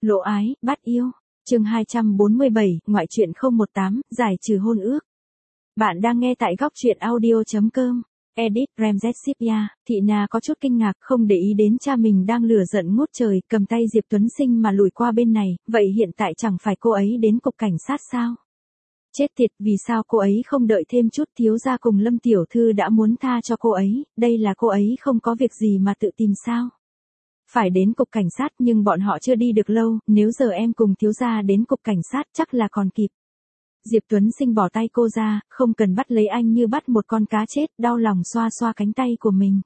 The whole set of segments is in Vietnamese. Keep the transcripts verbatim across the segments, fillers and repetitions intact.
Lộ ái, bắt yêu. Chương hai trăm bốn mươi bảy, ngoại truyện không một tám, giải trừ hôn ước. Bạn đang nghe tại góc truyện audio chấm com. Edit Ramzeshipia, Thị Na có chút kinh ngạc, không để ý đến cha mình đang lửa giận ngút trời, cầm tay Diệp Tuấn Sinh mà lùi qua bên này, vậy hiện tại chẳng phải cô ấy đến cục cảnh sát sao? Chết tiệt, vì sao cô ấy không đợi thêm chút, thiếu gia cùng Lâm tiểu thư đã muốn tha cho cô ấy, đây là cô ấy không có việc gì mà tự tìm sao? Phải đến cục cảnh sát nhưng bọn họ chưa đi được lâu, nếu giờ em cùng thiếu gia đến cục cảnh sát chắc là còn kịp. Diệp Tuấn Sinh bỏ tay cô ra, không cần bắt lấy anh như bắt một con cá chết, đau lòng xoa xoa cánh tay của mình.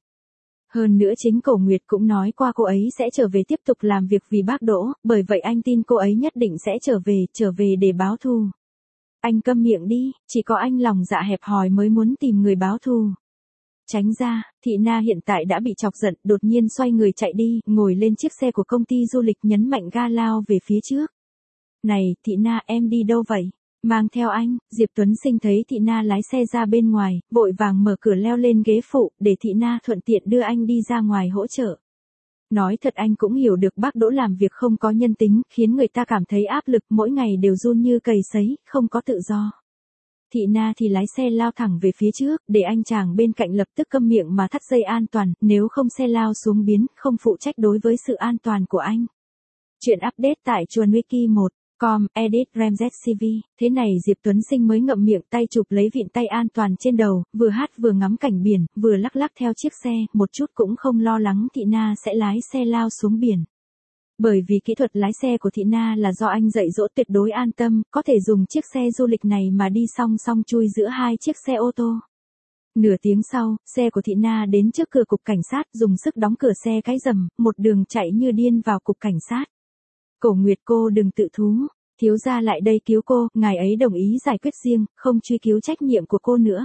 Hơn nữa chính Cổ Nguyệt cũng nói qua cô ấy sẽ trở về tiếp tục làm việc vì bác Đỗ, bởi vậy anh tin cô ấy nhất định sẽ trở về, trở về để báo thù. Anh câm miệng đi, chỉ có anh lòng dạ hẹp hòi mới muốn tìm người báo thù. Tránh ra, Thị Na hiện tại đã bị chọc giận, đột nhiên xoay người chạy đi, ngồi lên chiếc xe của công ty du lịch nhấn mạnh ga lao về phía trước. Này, Thị Na, em đi đâu vậy? Mang theo anh. Diệp Tuấn Sinh thấy Thị Na lái xe ra bên ngoài, vội vàng mở cửa leo lên ghế phụ, để Thị Na thuận tiện đưa anh đi ra ngoài hỗ trợ. Nói thật anh cũng hiểu được bác Đỗ làm việc không có nhân tính, khiến người ta cảm thấy áp lực, mỗi ngày đều run như cầy sấy, không có tự do. Thị Na thì lái xe lao thẳng về phía trước, để anh chàng bên cạnh lập tức câm miệng mà thắt dây an toàn, nếu không xe lao xuống biến, không phụ trách đối với sự an toàn của anh. Chuyện update tại chuồn wiki một. Com, edit Ramzeshipia. Thế này Diệp Tuấn Sinh mới ngậm miệng, tay chụp lấy vịn tay an toàn trên đầu, vừa hát vừa ngắm cảnh biển, vừa lắc lắc theo chiếc xe, một chút cũng không lo lắng Thị Na sẽ lái xe lao xuống biển. Bởi vì kỹ thuật lái xe của Thị Na là do anh dạy dỗ tuyệt đối an tâm, có thể dùng chiếc xe du lịch này mà đi song song chui giữa hai chiếc xe ô tô. Nửa tiếng sau, xe của Thị Na đến trước cửa cục cảnh sát, dùng sức đóng cửa xe cái rầm, một đường chạy như điên vào cục cảnh sát. Cổ Nguyệt, cô đừng tự thú, thiếu gia lại đây cứu cô, ngài ấy đồng ý giải quyết riêng, không truy cứu trách nhiệm của cô nữa.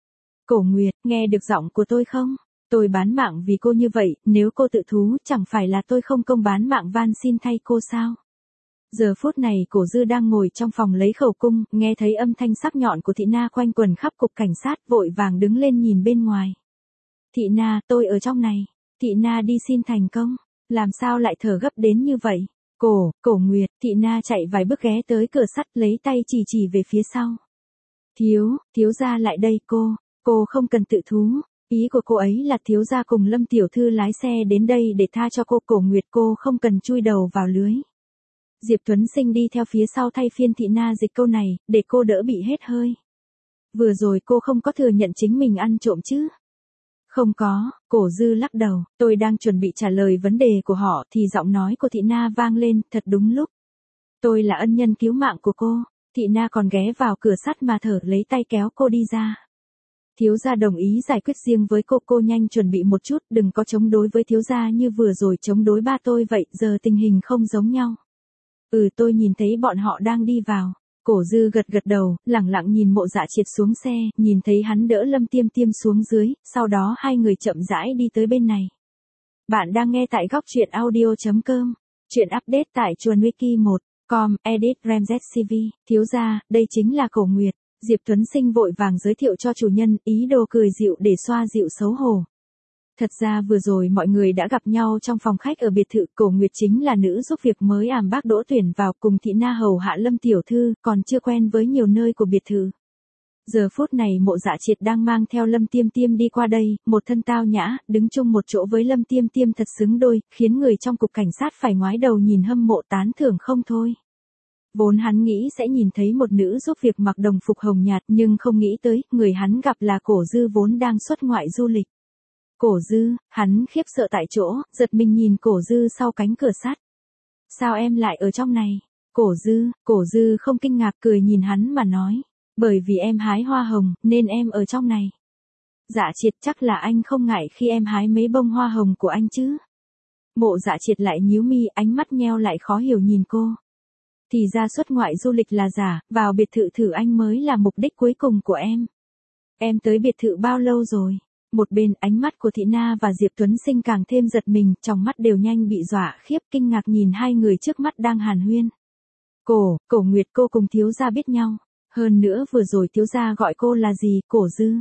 Cổ Nguyệt, nghe được giọng của tôi không? Tôi bán mạng vì cô như vậy, nếu cô tự thú, chẳng phải là tôi không công bán mạng van xin thay cô sao? Giờ phút này Cổ Dư đang ngồi trong phòng lấy khẩu cung, nghe thấy âm thanh sắc nhọn của Thị Na quanh quần khắp cục cảnh sát, vội vàng đứng lên nhìn bên ngoài. Thị Na, tôi ở trong này. Thị Na đi xin thành công, làm sao lại thở gấp đến như vậy? Cổ, Cổ Nguyệt, Thị Na chạy vài bước ghé tới cửa sắt, lấy tay chỉ chỉ về phía sau. Thiếu, thiếu gia lại đây cô, cô không cần tự thú, ý của cô ấy là thiếu gia cùng Lâm tiểu thư lái xe đến đây để tha cho cô. Cổ Nguyệt, cô không cần chui đầu vào lưới. Diệp Tuấn Sinh đi theo phía sau thay phiên Thị Na dịch câu này, để cô đỡ bị hết hơi. Vừa rồi cô không có thừa nhận chính mình ăn trộm chứ? Không có. Cổ Dư lắc đầu, tôi đang chuẩn bị trả lời vấn đề của họ thì giọng nói của Thị Na vang lên, thật đúng lúc. Tôi là ân nhân cứu mạng của cô. Thị Na còn ghé vào cửa sắt mà thở, lấy tay kéo cô đi ra. Thiếu gia đồng ý giải quyết riêng với cô, cô nhanh chuẩn bị một chút, đừng có chống đối với thiếu gia như vừa rồi chống đối ba tôi vậy, giờ tình hình không giống nhau. Ừ, tôi nhìn thấy bọn họ đang đi vào. Cổ Dư gật gật đầu, lẳng lặng nhìn Mộ Dạ Triệt xuống xe, nhìn thấy hắn đỡ Lâm Tiêm Tiêm xuống dưới, sau đó hai người chậm rãi đi tới bên này. Bạn đang nghe tại góc truyện audio chấm com. Chuyện update tại chuồn wiki một. Com, edit Ramzeshipia. Thiếu gia, đây chính là Cổ Nguyệt. Diệp Tuấn Sinh vội vàng giới thiệu cho chủ nhân, ý đồ cười dịu để xoa dịu xấu hổ. Thật ra vừa rồi mọi người đã gặp nhau trong phòng khách ở biệt thự. Cổ Nguyệt chính là nữ giúp việc mới ảm bác Đỗ tuyển vào, cùng Thị Na hầu hạ Lâm tiểu thư, còn chưa quen với nhiều nơi của biệt thự. Giờ phút này Mộ Dạ Triệt đang mang theo Lâm Tiêm Tiêm đi qua đây, một thân tao nhã, đứng chung một chỗ với Lâm Tiêm Tiêm thật xứng đôi, khiến người trong cục cảnh sát phải ngoái đầu nhìn hâm mộ tán thưởng không thôi. Vốn hắn nghĩ sẽ nhìn thấy một nữ giúp việc mặc đồng phục hồng nhạt, nhưng không nghĩ tới, người hắn gặp là Cổ Dư vốn đang xuất ngoại du lịch. Cổ Dư, hắn khiếp sợ tại chỗ, giật mình nhìn Cổ Dư sau cánh cửa sắt. Sao em lại ở trong này? Cổ Dư, Cổ Dư không kinh ngạc, cười nhìn hắn mà nói. Bởi vì em hái hoa hồng, nên em ở trong này. Dạ Triệt, chắc là anh không ngại khi em hái mấy bông hoa hồng của anh chứ? Mộ Dạ Triệt lại nhíu mi, ánh mắt nheo lại khó hiểu nhìn cô. Thì ra xuất ngoại du lịch là giả, vào biệt thự thử anh mới là mục đích cuối cùng của em. Em tới biệt thự bao lâu rồi? Một bên, ánh mắt của Thị Na và Diệp Tuấn Sinh càng thêm giật mình, trong mắt đều nhanh bị dọa khiếp, kinh ngạc nhìn hai người trước mắt đang hàn huyên. Cổ, Cổ Nguyệt, cô cùng thiếu gia biết nhau. Hơn nữa vừa rồi thiếu gia gọi cô là gì? Cổ Dư.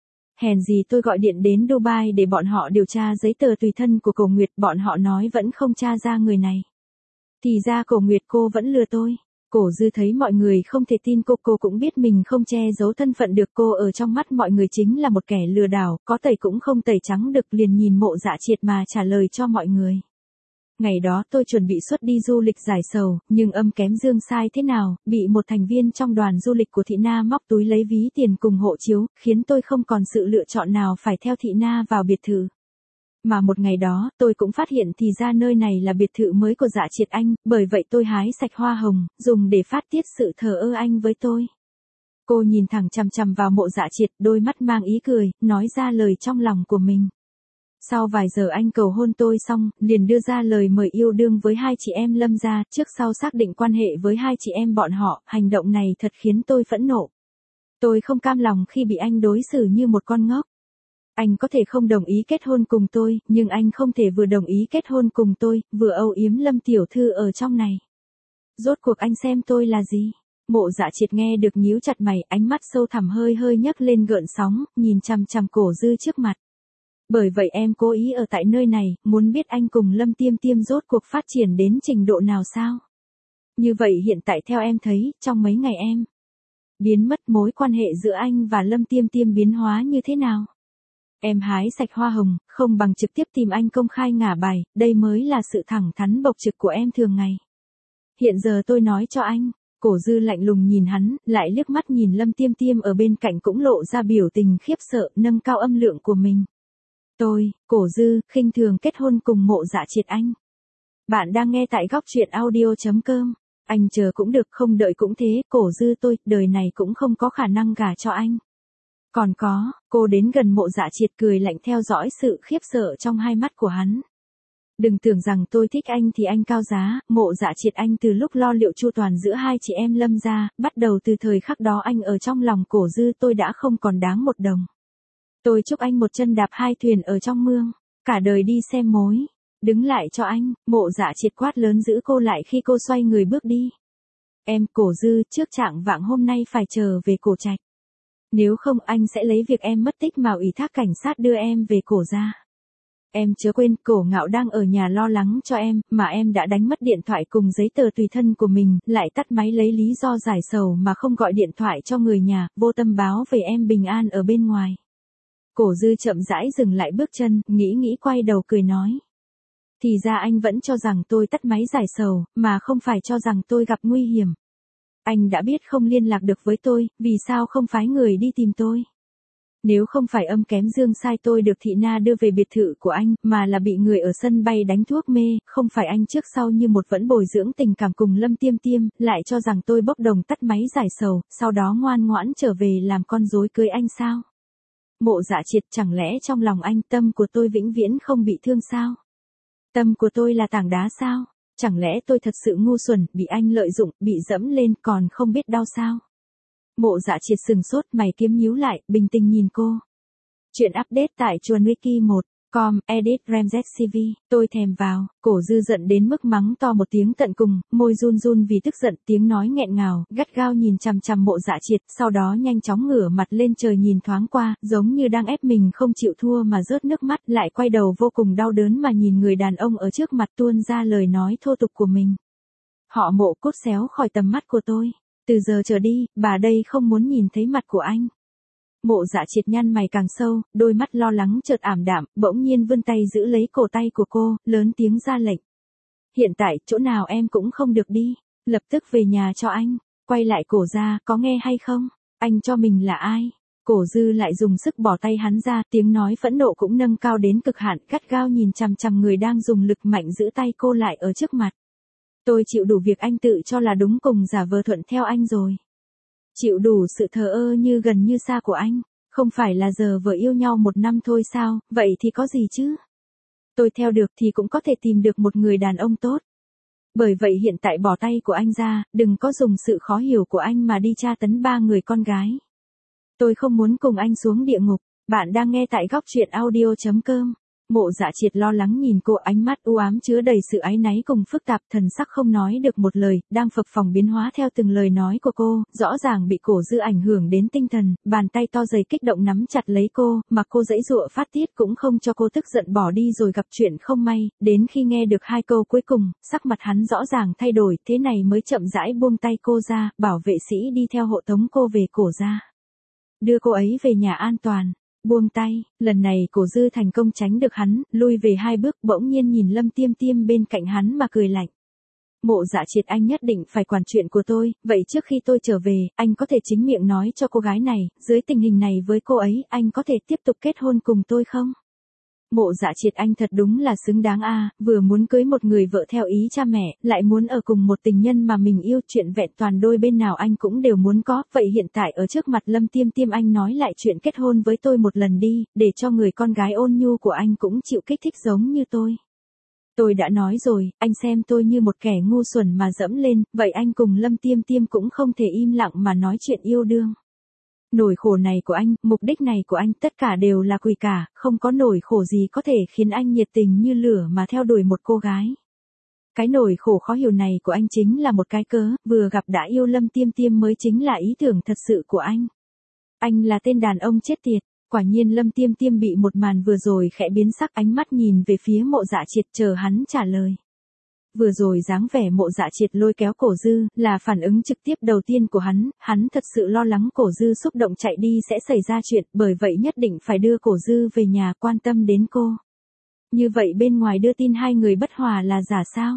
Hèn gì tôi gọi điện đến Dubai để bọn họ điều tra giấy tờ tùy thân của Cổ Nguyệt, bọn họ nói vẫn không tra ra người này. Thì ra Cổ Nguyệt cô vẫn lừa tôi. Cổ Dư thấy mọi người không thể tin cô, cô cũng biết mình không che giấu thân phận được, cô ở trong mắt mọi người chính là một kẻ lừa đảo, có tẩy cũng không tẩy trắng được, liền nhìn Mộ Dạ Triệt mà trả lời cho mọi người. Ngày đó tôi chuẩn bị xuất đi du lịch giải sầu, nhưng âm kém dương sai thế nào, bị một thành viên trong đoàn du lịch của Thị Na móc túi lấy ví tiền cùng hộ chiếu, khiến tôi không còn sự lựa chọn nào phải theo Thị Na vào biệt thự. Mà một ngày đó, tôi cũng phát hiện thì ra nơi này là biệt thự mới của Dạ Triệt anh, bởi vậy tôi hái sạch hoa hồng, dùng để phát tiết sự thờ ơ anh với tôi. Cô nhìn thẳng chằm chằm vào Mộ Dạ Triệt, đôi mắt mang ý cười, nói ra lời trong lòng của mình. Sau vài giờ anh cầu hôn tôi xong, liền đưa ra lời mời yêu đương với hai chị em Lâm gia, trước sau xác định quan hệ với hai chị em bọn họ, hành động này thật khiến tôi phẫn nộ. Tôi không cam lòng khi bị anh đối xử như một con ngốc. Anh có thể không đồng ý kết hôn cùng tôi, nhưng anh không thể vừa đồng ý kết hôn cùng tôi, vừa âu yếm Lâm tiểu thư ở trong này. Rốt cuộc anh xem tôi là gì? Mộ Dạ Triệt nghe được nhíu chặt mày, ánh mắt sâu thẳm hơi hơi nhấc lên gợn sóng, nhìn chằm chằm Cổ Dư trước mặt. Bởi vậy em cố ý ở tại nơi này, muốn biết anh cùng Lâm Tiêm Tiêm rốt cuộc phát triển đến trình độ nào sao? Như vậy hiện tại theo em thấy, trong mấy ngày em biến mất, mối quan hệ giữa anh và Lâm Tiêm Tiêm biến hóa như thế nào? Em hái sạch hoa hồng, không bằng trực tiếp tìm anh công khai ngả bài, đây mới là sự thẳng thắn bộc trực của em thường ngày. Hiện giờ tôi nói cho anh. Cổ Dư lạnh lùng nhìn hắn, lại liếc mắt nhìn Lâm Tiêm Tiêm ở bên cạnh cũng lộ ra biểu tình khiếp sợ, nâng cao âm lượng của mình. Tôi, Cổ Dư, khinh thường kết hôn cùng Mộ Dạ Triệt anh. Bạn đang nghe tại góc truyện audio chấm com. Anh chờ cũng được, không đợi cũng thế, Cổ Dư tôi, đời này cũng không có khả năng gả cho anh. Còn có, cô đến gần Mộ Dạ Triệt cười lạnh theo dõi sự khiếp sợ trong hai mắt của hắn. Đừng tưởng rằng tôi thích anh thì anh cao giá, Mộ Dạ Triệt anh từ lúc lo liệu chu toàn giữa hai chị em Lâm gia, bắt đầu từ thời khắc đó anh ở trong lòng Cổ Dư tôi đã không còn đáng một đồng. Tôi chúc anh một chân đạp hai thuyền ở trong mương, cả đời đi xem mối. Đứng lại cho anh, Mộ Dạ Triệt quát lớn giữ cô lại khi cô xoay người bước đi. Em, Cổ Dư, trước trạng vạng hôm nay phải chờ về Cổ Trạch. Nếu không anh sẽ lấy việc em mất tích mà ủy thác cảnh sát đưa em về Cổ gia. Em chớ quên, Cổ Ngạo đang ở nhà lo lắng cho em, mà em đã đánh mất điện thoại cùng giấy tờ tùy thân của mình, lại tắt máy lấy lý do giải sầu mà không gọi điện thoại cho người nhà, vô tâm báo về em bình an ở bên ngoài. Cổ Dư chậm rãi dừng lại bước chân, nghĩ nghĩ quay đầu cười nói. Thì ra anh vẫn cho rằng tôi tắt máy giải sầu, mà không phải cho rằng tôi gặp nguy hiểm. Anh đã biết không liên lạc được với tôi, vì sao không phái người đi tìm tôi? Nếu không phải âm kém dương sai tôi được Thị Na đưa về biệt thự của anh, mà là bị người ở sân bay đánh thuốc mê, không phải anh trước sau như một vẫn bồi dưỡng tình cảm cùng Lâm Tiêm Tiêm, lại cho rằng tôi bốc đồng tắt máy giải sầu, sau đó ngoan ngoãn trở về làm con rối cưới anh sao? Mộ Dạ Triệt, chẳng lẽ trong lòng anh tâm của tôi vĩnh viễn không bị thương sao? Tâm của tôi là tảng đá sao? Chẳng lẽ tôi thật sự ngu xuẩn, bị anh lợi dụng, bị dẫm lên còn không biết đau sao? Mộ Dạ Triệt sừng sốt, mày kiếm nhíu lại, bình tĩnh nhìn cô. Chuyện update tại chuồn wiki một chấm com, edit Ramzes xê vê, tôi thèm vào. Cổ Dư giận đến mức mắng to một tiếng tận cùng, môi run run vì tức giận, tiếng nói nghẹn ngào, gắt gao nhìn chằm chằm Mộ Dạ Triệt, sau đó nhanh chóng ngửa mặt lên trời nhìn thoáng qua, giống như đang ép mình không chịu thua mà rớt nước mắt, lại quay đầu vô cùng đau đớn mà nhìn người đàn ông ở trước mặt tuôn ra lời nói thô tục của mình. Họ Mộ, cút xéo khỏi tầm mắt của tôi. Từ giờ trở đi, bà đây không muốn nhìn thấy mặt của anh. Mộ Dạ Triệt nhăn mày càng sâu, đôi mắt lo lắng chợt ảm đạm, bỗng nhiên vươn tay giữ lấy cổ tay của cô, lớn tiếng ra lệnh. Hiện tại, chỗ nào em cũng không được đi, lập tức về nhà cho anh, quay lại Cổ ra, có nghe hay không? Anh cho mình là ai? Cổ Dư lại dùng sức bỏ tay hắn ra, tiếng nói phẫn nộ cũng nâng cao đến cực hạn, gắt gao nhìn chằm chằm người đang dùng lực mạnh giữ tay cô lại ở trước mặt. Tôi chịu đủ việc anh tự cho là đúng cùng giả vờ thuận theo anh rồi. Chịu đủ sự thờ ơ như gần như xa của anh, không phải là giờ vợ yêu nhau một năm thôi sao, vậy thì có gì chứ? Tôi theo được thì cũng có thể tìm được một người đàn ông tốt. Bởi vậy hiện tại bỏ tay của anh ra, đừng có dùng sự khó hiểu của anh mà đi tra tấn ba người con gái. Tôi không muốn cùng anh xuống địa ngục, bạn đang nghe tại góc truyện audio chấm com. Mộ Dạ Triệt lo lắng nhìn cô, ánh mắt u ám chứa đầy sự áy náy cùng phức tạp, thần sắc không nói được một lời, đang phập phồng biến hóa theo từng lời nói của cô, rõ ràng bị Cổ Dư ảnh hưởng đến tinh thần, bàn tay to dày kích động nắm chặt lấy cô, mà cô giãy giụa phát tiết cũng không cho cô tức giận bỏ đi rồi gặp chuyện không may, đến khi nghe được hai câu cuối cùng, sắc mặt hắn rõ ràng thay đổi, thế này mới chậm rãi buông tay cô ra, bảo vệ sĩ đi theo hộ tống cô về Cổ gia. Đưa cô ấy về nhà an toàn. Buông tay, lần này Cổ Dư thành công tránh được hắn, lui về hai bước, bỗng nhiên nhìn Lâm Tiêm Tiêm bên cạnh hắn mà cười lạnh. Mộ Dạ Triệt, anh nhất định phải quản chuyện của tôi, vậy trước khi tôi trở về, anh có thể chính miệng nói cho cô gái này, dưới tình hình này với cô ấy, anh có thể tiếp tục kết hôn cùng tôi không? Mộ Dạ Triệt, anh thật đúng là xứng đáng a, vừa muốn cưới một người vợ theo ý cha mẹ, lại muốn ở cùng một tình nhân mà mình yêu, chuyện vẹn toàn đôi bên nào anh cũng đều muốn có, vậy hiện tại ở trước mặt Lâm Tiêm Tiêm anh nói lại chuyện kết hôn với tôi một lần đi, để cho người con gái ôn nhu của anh cũng chịu kích thích giống như tôi. Tôi đã nói rồi, anh xem tôi như một kẻ ngu xuẩn mà dẫm lên, vậy anh cùng Lâm Tiêm Tiêm cũng không thể im lặng mà nói chuyện yêu đương. Nỗi khổ này của anh, mục đích này của anh, tất cả đều là quỷ cả, không có nỗi khổ gì có thể khiến anh nhiệt tình như lửa mà theo đuổi một cô gái. Cái nỗi khổ khó hiểu này của anh chính là một cái cớ, vừa gặp đã yêu Lâm Tiêm Tiêm mới chính là ý tưởng thật sự của anh. Anh là tên đàn ông chết tiệt. Quả nhiên Lâm Tiêm Tiêm bị một màn vừa rồi khẽ biến sắc, ánh mắt nhìn về phía Mộ Dạ Triệt chờ hắn trả lời. Vừa rồi dáng vẻ Mộ Dạ Triệt lôi kéo Cổ Dư, là phản ứng trực tiếp đầu tiên của hắn, hắn thật sự lo lắng Cổ Dư xúc động chạy đi sẽ xảy ra chuyện, bởi vậy nhất định phải đưa Cổ Dư về nhà quan tâm đến cô. Như vậy bên ngoài đưa tin hai người bất hòa là giả sao?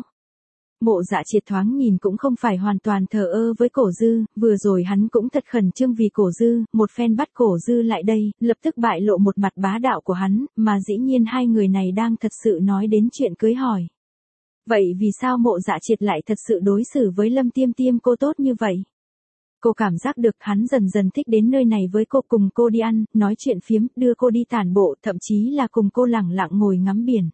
Mộ Dạ Triệt thoáng nhìn cũng không phải hoàn toàn thờ ơ với Cổ Dư, vừa rồi hắn cũng thật khẩn trương vì Cổ Dư, một phen bắt Cổ Dư lại đây, lập tức bại lộ một mặt bá đạo của hắn, mà dĩ nhiên hai người này đang thật sự nói đến chuyện cưới hỏi. Vậy vì sao Mộ Dạ Triệt lại thật sự đối xử với Lâm Tiêm Tiêm cô tốt như vậy? Cô cảm giác được hắn dần dần thích đến nơi này với cô, cùng cô đi ăn, nói chuyện phiếm, đưa cô đi tản bộ, thậm chí là cùng cô lẳng lặng ngồi ngắm biển.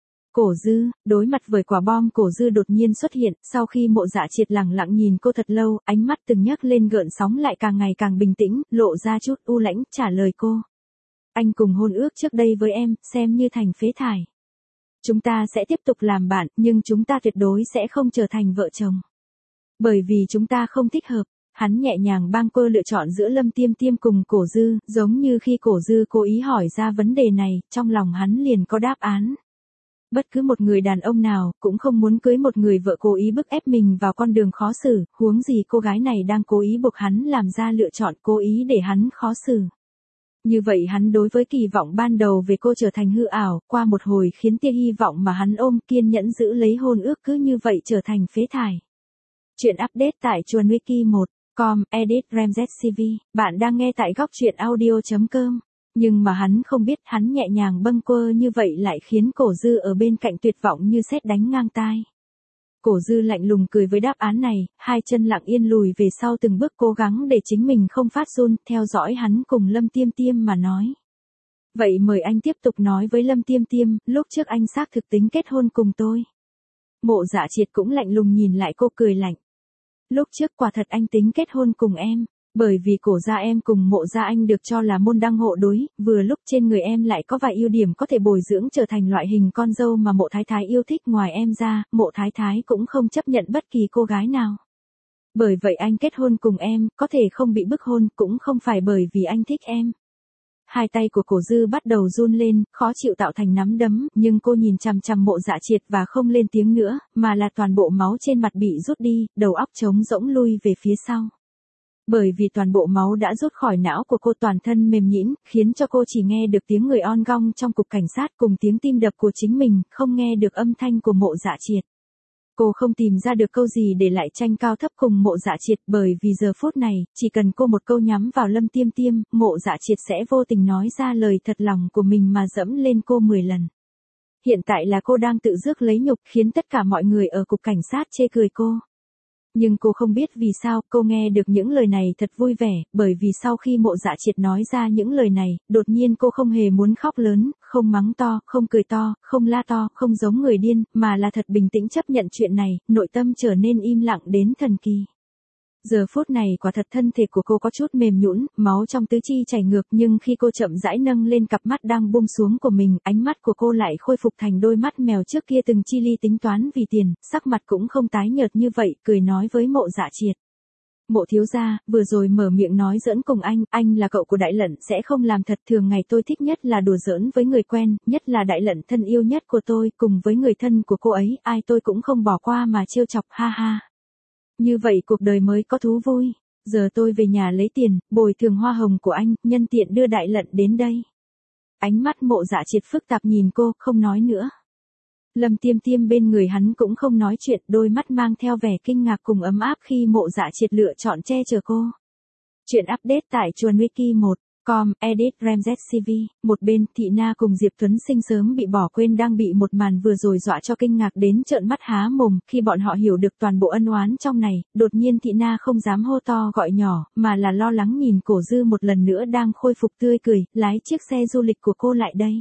Cổ Dư, đối mặt với quả bom Cổ Dư đột nhiên xuất hiện, sau khi Mộ Dạ Triệt lẳng lặng nhìn cô thật lâu, ánh mắt từng nhấc lên gợn sóng lại càng ngày càng bình tĩnh, lộ ra chút u lãnh, trả lời cô. Anh cùng hôn ước trước đây với em, xem như thành phế thải. Chúng ta sẽ tiếp tục làm bạn, nhưng chúng ta tuyệt đối sẽ không trở thành vợ chồng. Bởi vì chúng ta không thích hợp. Hắn nhẹ nhàng bang cô lựa chọn giữa Lâm Tiêm Tiêm cùng Cổ Dư, giống như khi Cổ Dư cố ý hỏi ra vấn đề này, trong lòng hắn liền có đáp án. Bất cứ một người đàn ông nào, cũng không muốn cưới một người vợ cố ý bức ép mình vào con đường khó xử, huống gì cô gái này đang cố ý buộc hắn làm ra lựa chọn, cố ý để hắn khó xử. Như vậy hắn đối với kỳ vọng ban đầu về cô trở thành hư ảo, qua một hồi khiến tia hy vọng mà hắn ôm kiên nhẫn giữ lấy hôn ước cứ như vậy trở thành phế thải. Chuyện update tại chuồn wiki một chấm com, edit Ramzes xê vê, bạn đang nghe tại góc truyện audio chấm com. Nhưng mà hắn không biết hắn nhẹ nhàng bâng quơ như vậy lại khiến Cổ Dư ở bên cạnh tuyệt vọng như sét đánh ngang tai. Cổ Dư lạnh lùng cười với đáp án này, hai chân lặng yên lùi về sau từng bước cố gắng để chính mình không phát run, theo dõi hắn cùng Lâm Tiêm Tiêm mà nói. Vậy mời anh tiếp tục nói với Lâm Tiêm Tiêm, lúc trước anh xác thực tính kết hôn cùng tôi. Mộ Dạ Triệt cũng lạnh lùng nhìn lại cô cười lạnh. Lúc trước quả thật anh tính kết hôn cùng em. Bởi vì Cổ gia em cùng Mộ gia anh được cho là môn đăng hộ đối, vừa lúc trên người em lại có vài ưu điểm có thể bồi dưỡng trở thành loại hình con dâu mà Mộ Thái Thái yêu thích, ngoài em ra, Mộ Thái Thái cũng không chấp nhận bất kỳ cô gái nào. Bởi vậy anh kết hôn cùng em, có thể không bị bức hôn, cũng không phải bởi vì anh thích em. Hai tay của Cổ Dư bắt đầu run lên, khó chịu tạo thành nắm đấm, nhưng cô nhìn chằm chằm Mộ Dạ Triệt và không lên tiếng nữa, mà là toàn bộ máu trên mặt bị rút đi, đầu óc trống rỗng lui về phía sau. Bởi vì toàn bộ máu đã rút khỏi não của cô, toàn thân mềm nhũn, khiến cho cô chỉ nghe được tiếng người on gong trong cục cảnh sát cùng tiếng tim đập của chính mình, không nghe được âm thanh của Mộ Dạ Triệt. Cô không tìm ra được câu gì để lại tranh cao thấp cùng Mộ Dạ Triệt, bởi vì giờ phút này, chỉ cần cô một câu nhắm vào Lâm Tiêm Tiêm, Mộ Dạ Triệt sẽ vô tình nói ra lời thật lòng của mình mà dẫm lên cô mười lần. Hiện tại là cô đang tự rước lấy nhục, khiến tất cả mọi người ở cục cảnh sát chê cười cô. Nhưng cô không biết vì sao, cô nghe được những lời này thật vui vẻ, bởi vì sau khi Mộ Dạ Triệt nói ra những lời này, đột nhiên cô không hề muốn khóc lớn, không mắng to, không cười to, không la to, không giống người điên, mà là thật bình tĩnh chấp nhận chuyện này, nội tâm trở nên im lặng đến thần kỳ. Giờ phút này quả thật thân thể của cô có chút mềm nhũn, máu trong tứ chi chảy ngược, nhưng khi cô chậm rãi nâng lên cặp mắt đang buông xuống của mình, ánh mắt của cô lại khôi phục thành đôi mắt mèo trước kia từng chi ly tính toán vì tiền, sắc mặt cũng không tái nhợt như vậy, cười nói với Mộ Dạ Triệt. Mộ thiếu gia, vừa rồi mở miệng nói giỡn cùng anh, anh là cậu của Đại Lận sẽ không làm thật, thường ngày tôi thích nhất là đùa giỡn với người quen, nhất là Đại Lận thân yêu nhất của tôi, cùng với người thân của cô ấy, ai tôi cũng không bỏ qua mà trêu chọc, ha ha. Như vậy cuộc đời mới có thú vui. Giờ tôi về nhà lấy tiền, bồi thường hoa hồng của anh, nhân tiện đưa Đại Lận đến đây. Ánh mắt Mộ Dạ Triệt phức tạp nhìn cô, không nói nữa. Lâm Tiêm Tiêm bên người hắn cũng không nói chuyện, đôi mắt mang theo vẻ kinh ngạc cùng ấm áp khi Mộ Dạ Triệt lựa chọn che chở cô. Chuyện update tại chuồn wiki một chấm com, edit Ramzes xê vê. Một bên, Thị Na cùng Diệp Tuấn Sinh sớm bị bỏ quên đang bị một màn vừa rồi dọa cho kinh ngạc đến trợn mắt há mồm, khi bọn họ hiểu được toàn bộ ân oán trong này, đột nhiên Thị Na không dám hô to gọi nhỏ, mà là lo lắng nhìn Cổ Dư một lần nữa đang khôi phục tươi cười, lái chiếc xe du lịch của cô lại đây.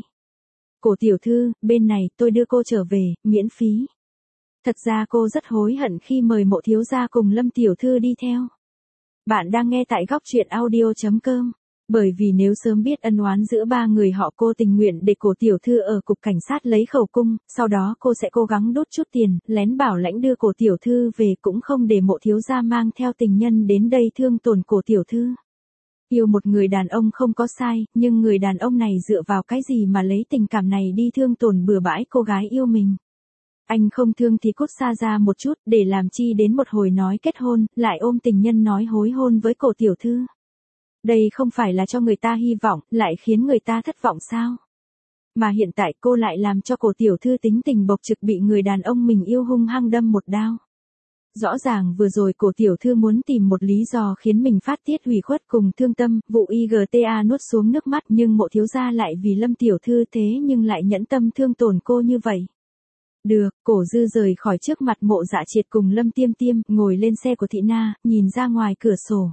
Cổ tiểu thư, bên này, tôi đưa cô trở về, miễn phí. Thật ra cô rất hối hận khi mời Mộ thiếu gia cùng Lâm tiểu thư đi theo. Bạn đang nghe tại góc truyện audio chấm com. Bởi vì nếu sớm biết ân oán giữa ba người họ, cô tình nguyện để Cổ tiểu thư ở cục cảnh sát lấy khẩu cung, sau đó cô sẽ cố gắng đốt chút tiền, lén bảo lãnh đưa Cổ tiểu thư về, cũng không để Mộ thiếu gia mang theo tình nhân đến đây thương tổn Cổ tiểu thư. Yêu một người đàn ông không có sai, nhưng người đàn ông này dựa vào cái gì mà lấy tình cảm này đi thương tổn bừa bãi cô gái yêu mình. Anh không thương thì cút xa ra một chút, để làm chi đến một hồi nói kết hôn, lại ôm tình nhân nói hối hôn với Cổ tiểu thư. Đây không phải là cho người ta hy vọng, lại khiến người ta thất vọng sao? Mà hiện tại cô lại làm cho Cổ tiểu thư tính tình bộc trực bị người đàn ông mình yêu hung hăng đâm một đao. Rõ ràng vừa rồi Cổ tiểu thư muốn tìm một lý do khiến mình phát tiết ủy khuất cùng thương tâm, vụ i giê tê a nuốt xuống nước mắt, nhưng Mộ thiếu gia lại vì Lâm tiểu thư thế nhưng lại nhẫn tâm thương tổn cô như vậy. Được, Cổ Dư rời khỏi trước mặt Mộ Dạ Triệt cùng Lâm Tiêm Tiêm, ngồi lên xe của Thị Na, nhìn ra ngoài cửa sổ.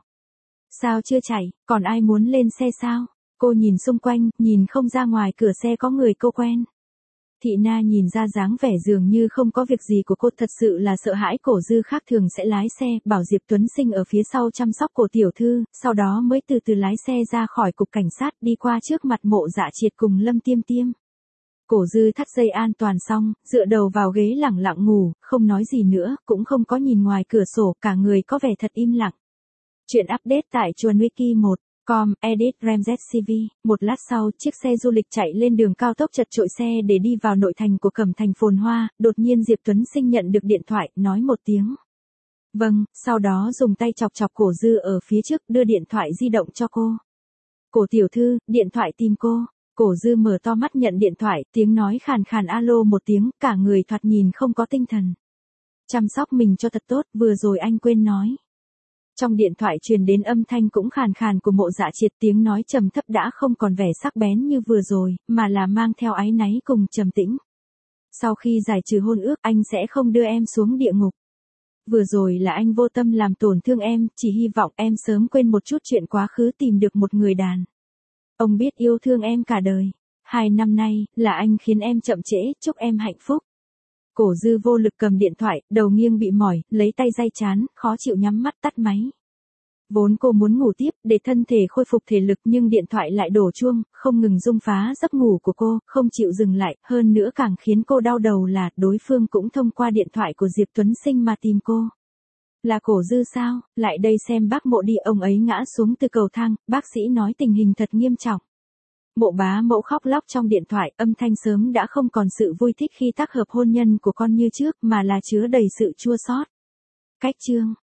Sao chưa chạy, còn ai muốn lên xe sao? Cô nhìn xung quanh, nhìn không ra ngoài cửa xe có người cô quen. Thị Na nhìn ra dáng vẻ dường như không có việc gì của cô, thật sự là sợ hãi Cổ Dư khác thường sẽ lái xe, bảo Diệp Tuấn Sinh ở phía sau chăm sóc Cổ tiểu thư, sau đó mới từ từ lái xe ra khỏi cục cảnh sát, đi qua trước mặt Mộ Dạ Triệt cùng Lâm Tiêm Tiêm. Cổ Dư thắt dây an toàn xong, dựa đầu vào ghế lẳng lặng ngủ, không nói gì nữa, cũng không có nhìn ngoài cửa sổ, cả người có vẻ thật im lặng. Chuyện update tại chuồn wiki một chấm com, edit Ramzes xê vê. Một lát sau, chiếc xe du lịch chạy lên đường cao tốc chật chội xe để đi vào nội thành của Cẩm Thành phồn hoa, đột nhiên Diệp Tuấn Sinh nhận được điện thoại, nói một tiếng. Vâng, sau đó dùng tay chọc chọc Cổ Dư ở phía trước, đưa điện thoại di động cho cô. Cổ tiểu thư, điện thoại tìm cô. Cổ Dư mở to mắt nhận điện thoại, tiếng nói khàn khàn alo một tiếng, cả người thoạt nhìn không có tinh thần. Chăm sóc mình cho thật tốt, vừa rồi anh quên nói. Trong điện thoại truyền đến âm thanh cũng khàn khàn của Mộ Dạ Triệt, tiếng nói trầm thấp đã không còn vẻ sắc bén như vừa rồi, mà là mang theo áy náy cùng trầm tĩnh. Sau khi giải trừ hôn ước, anh sẽ không đưa em xuống địa ngục. Vừa rồi là anh vô tâm làm tổn thương em, chỉ hy vọng em sớm quên một chút chuyện quá khứ, tìm được một người đàn ông biết yêu thương em cả đời. Hai năm nay, là anh khiến em chậm trễ, chúc em hạnh phúc. Cổ Dư vô lực cầm điện thoại, đầu nghiêng bị mỏi, lấy tay day chán, khó chịu nhắm mắt tắt máy. Vốn cô muốn ngủ tiếp, để thân thể khôi phục thể lực, nhưng điện thoại lại đổ chuông, không ngừng rung phá giấc ngủ của cô, không chịu dừng lại, hơn nữa càng khiến cô đau đầu là, đối phương cũng thông qua điện thoại của Diệp Tuấn Sinh mà tìm cô. Là Cổ Dư sao, lại đây xem bác Mộ đi, ông ấy ngã xuống từ cầu thang, bác sĩ nói tình hình thật nghiêm trọng. Mộ bá mẫu khóc lóc trong điện thoại, âm thanh sớm đã không còn sự vui thích khi tác hợp hôn nhân của con như trước, mà là chứa đầy sự chua xót. Cách chương